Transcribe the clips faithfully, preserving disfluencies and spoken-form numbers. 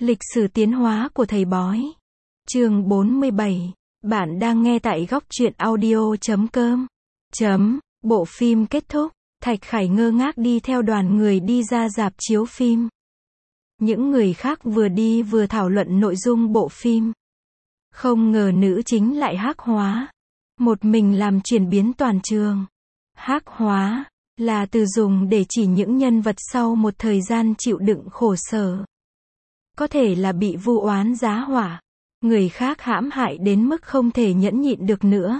Lịch sử tiến hóa của thầy bói. Chương bốn mươi bảy. Bạn đang nghe tại góc truyện audio chấm com. Chấm. Bộ phim kết thúc. Thạch Khải ngơ ngác đi theo đoàn người đi ra rạp chiếu phim. Những người khác vừa đi vừa thảo luận nội dung bộ phim. Không ngờ nữ chính lại hắc hóa. Một mình làm chuyển biến toàn trường. Hắc hóa là từ dùng để chỉ những nhân vật sau một thời gian chịu đựng khổ sở. Có thể là bị vu oán giá họa, người khác hãm hại đến mức không thể nhẫn nhịn được nữa.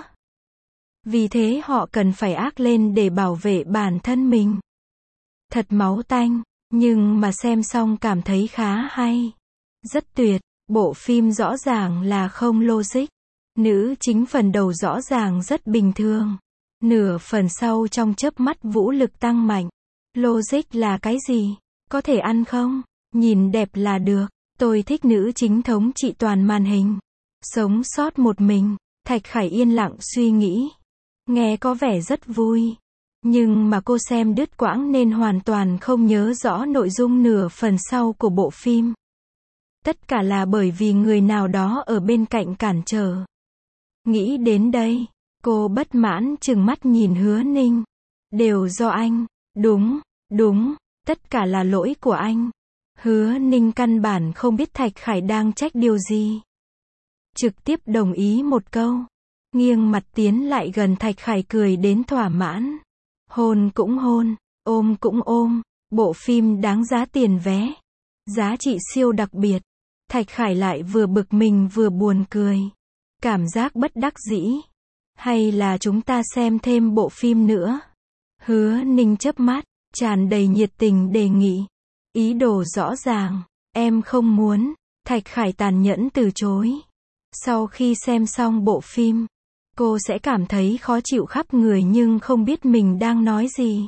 Vì thế họ cần phải ác lên để bảo vệ bản thân mình. Thật máu tanh, nhưng mà xem xong cảm thấy khá hay. Rất tuyệt, bộ phim rõ ràng là không logic. Nữ chính phần đầu rõ ràng rất bình thường. Nửa phần sau trong chớp mắt vũ lực tăng mạnh. Logic là cái gì? Có thể ăn không? Nhìn đẹp là được. Tôi thích nữ chính thống trị toàn màn hình. Sống sót một mình. Thạch Khải yên lặng suy nghĩ. Nghe có vẻ rất vui. Nhưng mà cô xem đứt quãng nên hoàn toàn không nhớ rõ nội dung nửa phần sau của bộ phim. Tất cả là bởi vì người nào đó ở bên cạnh cản trở. Nghĩ đến đây, cô bất mãn trừng mắt nhìn Hứa Ninh. Đều do anh. Đúng, đúng, tất cả là lỗi của anh. Hứa Ninh căn bản không biết Thạch Khải đang trách điều gì. Trực tiếp đồng ý một câu. Nghiêng mặt tiến lại gần Thạch Khải cười đến thỏa mãn. Hôn cũng hôn, ôm cũng ôm. Bộ phim đáng giá tiền vé. Giá trị siêu đặc biệt. Thạch Khải lại vừa bực mình vừa buồn cười. Cảm giác bất đắc dĩ. Hay là chúng ta xem thêm bộ phim nữa? Hứa Ninh chớp mắt, tràn đầy nhiệt tình đề nghị. Ý đồ rõ ràng, em không muốn. Thạch Khải tàn nhẫn từ chối. Sau khi xem xong bộ phim, cô sẽ cảm thấy khó chịu khắp người nhưng không biết mình đang nói gì.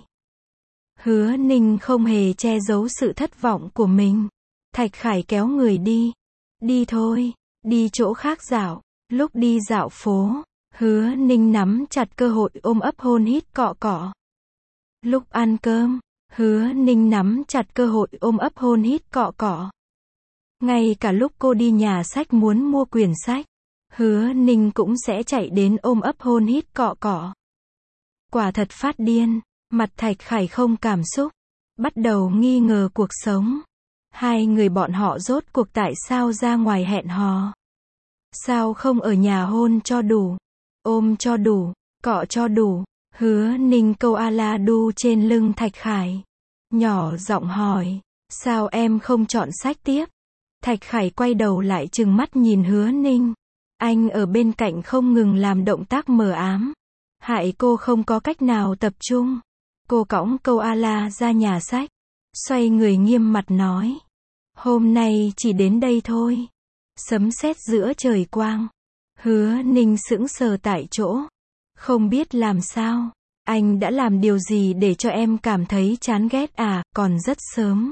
Hứa Ninh không hề che giấu sự thất vọng của mình. Thạch Khải kéo người đi. Đi thôi, đi chỗ khác dạo. Lúc đi dạo phố, Hứa Ninh nắm chặt cơ hội ôm ấp hôn hít cọ cọ. Lúc ăn cơm, Hứa Ninh nắm chặt cơ hội ôm ấp hôn hít cọ cọ. Ngay cả lúc cô đi nhà sách muốn mua quyển sách, Hứa Ninh cũng sẽ chạy đến ôm ấp hôn hít cọ cọ. Quả thật phát điên, mặt Thạch Khải không cảm xúc, bắt đầu nghi ngờ cuộc sống. Hai người bọn họ rốt cuộc tại sao ra ngoài hẹn hò? Sao không ở nhà hôn cho đủ, ôm cho đủ, cọ cho đủ? Hứa Ninh câu a la đu trên lưng Thạch Khải. Nhỏ giọng hỏi, sao em không chọn sách tiếp? Thạch Khải quay đầu lại trừng mắt nhìn Hứa Ninh. Anh ở bên cạnh không ngừng làm động tác mờ ám. Hại cô không có cách nào tập trung. Cô cõng câu a la ra nhà sách. Xoay người nghiêm mặt nói. Hôm nay chỉ đến đây thôi. Sấm sét giữa trời quang. Hứa Ninh sững sờ tại chỗ. Không biết làm sao. Anh đã làm điều gì để cho em cảm thấy chán ghét à, còn rất sớm.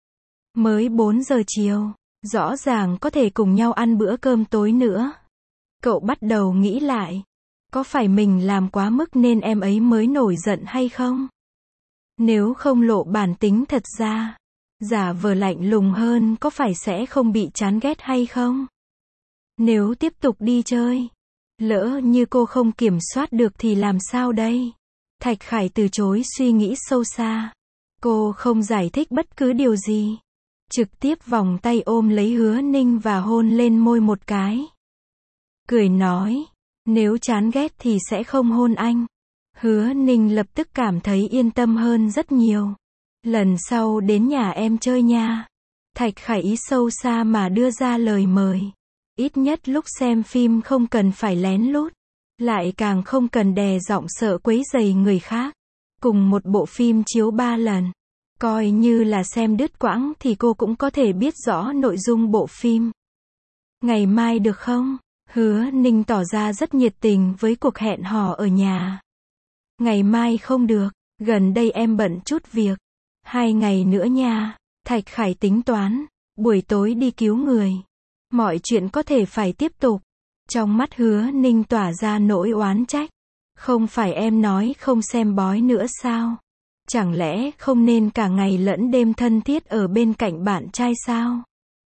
Mới bốn giờ chiều. Rõ ràng có thể cùng nhau ăn bữa cơm tối nữa. Cậu bắt đầu nghĩ lại. Có phải mình làm quá mức nên em ấy mới nổi giận hay không? Nếu không lộ bản tính thật ra, giả vờ lạnh lùng hơn có phải sẽ không bị chán ghét hay không? Nếu tiếp tục đi chơi, lỡ như cô không kiểm soát được thì làm sao đây? Thạch Khải từ chối suy nghĩ sâu xa. Cô không giải thích bất cứ điều gì. Trực tiếp vòng tay ôm lấy Hứa Ninh và hôn lên môi một cái. Cười nói, nếu chán ghét thì sẽ không hôn anh. Hứa Ninh lập tức cảm thấy yên tâm hơn rất nhiều. Lần sau đến nhà em chơi nha. Thạch Khải ý sâu xa mà đưa ra lời mời. Ít nhất lúc xem phim không cần phải lén lút. Lại càng không cần đè giọng sợ quấy rầy người khác. Cùng một bộ phim chiếu ba lần. Coi như là xem đứt quãng thì cô cũng có thể biết rõ nội dung bộ phim. Ngày mai được không? Hứa Ninh tỏ ra rất nhiệt tình với cuộc hẹn hò ở nhà. Ngày mai không được, gần đây em bận chút việc. Hai ngày nữa nha. Thạch Khải tính toán, buổi tối đi cứu người. Mọi chuyện có thể phải tiếp tục. Trong mắt Hứa Ninh tỏa ra nỗi oán trách. Không phải em nói không xem bói nữa sao? Chẳng lẽ không nên cả ngày lẫn đêm thân thiết ở bên cạnh bạn trai sao?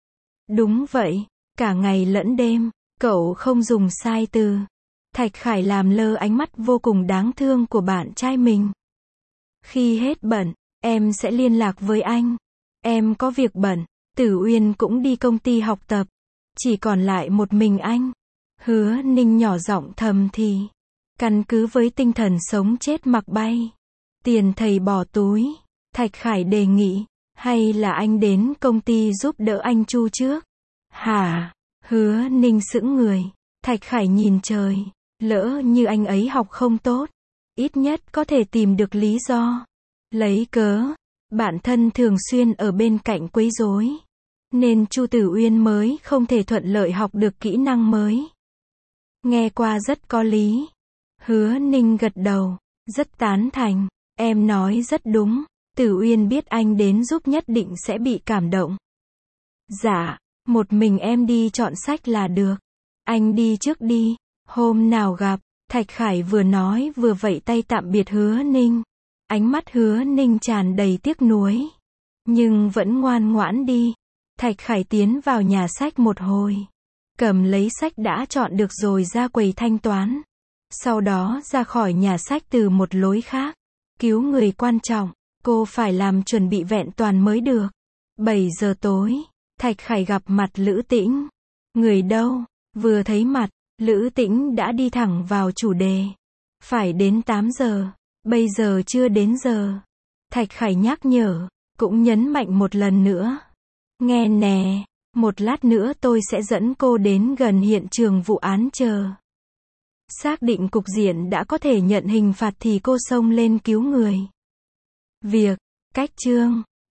Đúng vậy, cả ngày lẫn đêm, cậu không dùng sai từ. Thạch Khải làm lơ ánh mắt vô cùng đáng thương của bạn trai mình. Khi hết bận, em sẽ liên lạc với anh. Em có việc bận, Tử Uyên cũng đi công ty học tập. Chỉ còn lại một mình anh. Hứa Ninh nhỏ giọng thầm thì. Căn cứ với tinh thần sống chết mặc bay. Tiền thầy bỏ túi. Thạch Khải đề nghị. Hay là anh đến công ty giúp đỡ anh Chu trước? Hả? Hứa Ninh sững người. Thạch Khải nhìn trời. Lỡ như anh ấy học không tốt. Ít nhất có thể tìm được lý do. Lấy cớ. Bản thân thường xuyên ở bên cạnh quấy rối. Nên Chu Tử Uyên mới không thể thuận lợi học được kỹ năng mới. Nghe qua rất có lý. Hứa Ninh gật đầu. Rất tán thành. Em nói rất đúng. Tử Uyên biết anh đến giúp nhất định sẽ bị cảm động. Dạ, một mình em đi chọn sách là được. Anh đi trước đi. Hôm nào gặp. Thạch Khải vừa nói vừa vẫy tay tạm biệt Hứa Ninh. Ánh mắt Hứa Ninh tràn đầy tiếc nuối. Nhưng vẫn ngoan ngoãn đi. Thạch Khải tiến vào nhà sách một hồi. Cầm lấy sách đã chọn được rồi ra quầy thanh toán. Sau đó ra khỏi nhà sách từ một lối khác. Cứu người quan trọng. Cô phải làm chuẩn bị vẹn toàn mới được. bảy giờ tối. Thạch Khải gặp mặt Lữ Tĩnh. Người đâu? Vừa thấy mặt, Lữ Tĩnh đã đi thẳng vào chủ đề. Phải đến tám giờ. Bây giờ chưa đến giờ. Thạch Khải nhắc nhở. Cũng nhấn mạnh một lần nữa. Nghe nè. Một lát nữa tôi sẽ dẫn cô đến gần hiện trường vụ án chờ. Xác định cục diện đã có thể nhận hình phạt thì cô xông lên cứu người. Việc, cách chương.